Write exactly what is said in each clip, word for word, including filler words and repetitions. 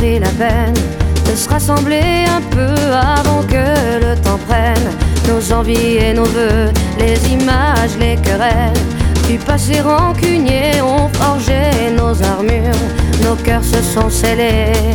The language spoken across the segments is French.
pris la peine de se rassembler un peu avant que le temps prenne nos envies et nos vœux, les images, les querelles du passé rancunier ont forgé nos armures, nos cœurs se sont scellés.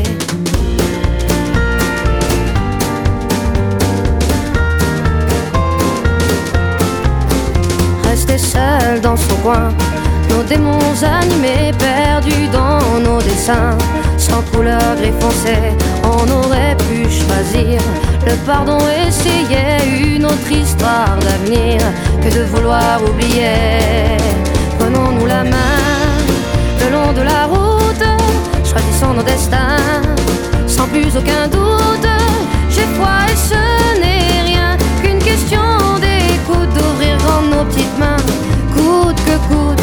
Resté seul dans son coin, nos démons animés, perdus dans nos dessins, sans couleur gris foncé, on aurait pu choisir le pardon, essayer une autre histoire d'avenir que de vouloir oublier. Prenons-nous la main le long de la route, choisissons nos destins sans plus aucun doute. J'ai foi et ce n'est rien qu'une question d'écoute, d'ouvrir grand nos petites mains, coûte que coûte.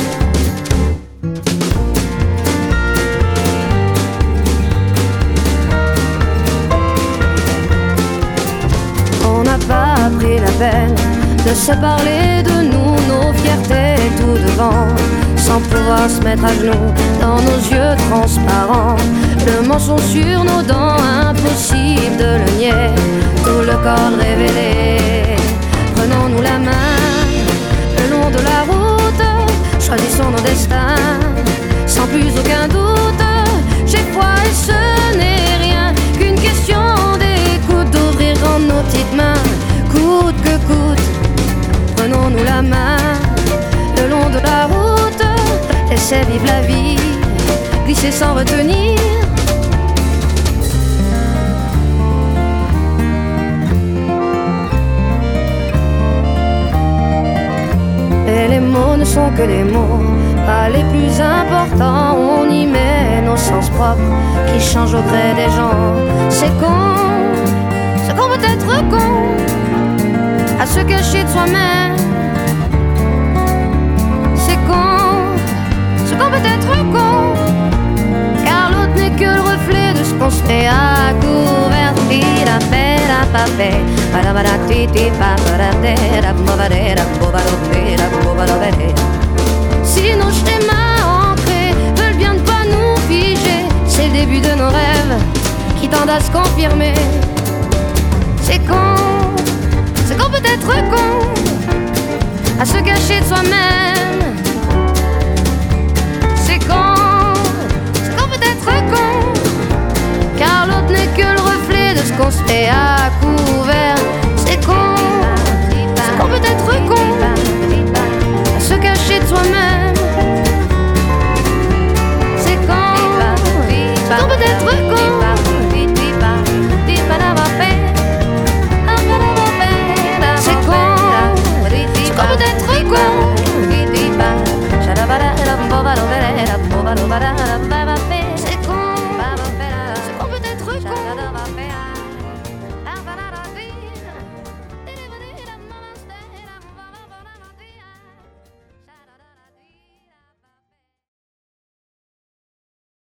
On n'a pas pris la peine de se parler de nous, nos fiertés tout devant, sans pouvoir se mettre à genoux dans nos yeux transparents. Le mensonge sur nos dents, impossible de le nier, tout le corps révélé. Prenons-nous la main le long de la route, choisissons nos destins sans plus aucun doute. J'ai foi et ce n'est rien qu'une question d'écoute, d'ouvrir grand nos petites mains, coûte que coûte. Prenons-nous la main le long de la route, laissez vivre la vie, glisser sans retenir. Et les mots ne sont que des mots, pas les plus importants. On y met nos sens propres qui changent au gré des gens. C'est con, c'est qu'on peut être con à se cacher de soi-même. C'est con, c'est qu'on peut être con, car l'autre n'est que le reflet de ce qu'on se fait à couvert. La paix, la paix, la baratiti, paparatera, bobarera, bobarotera, bobarotera. Si nos schémas ancrés veulent bien ne pas nous figer, c'est le début de nos rêves qui tendent à se confirmer. C'est con, c'est qu'on peut être con à se cacher de soi-même.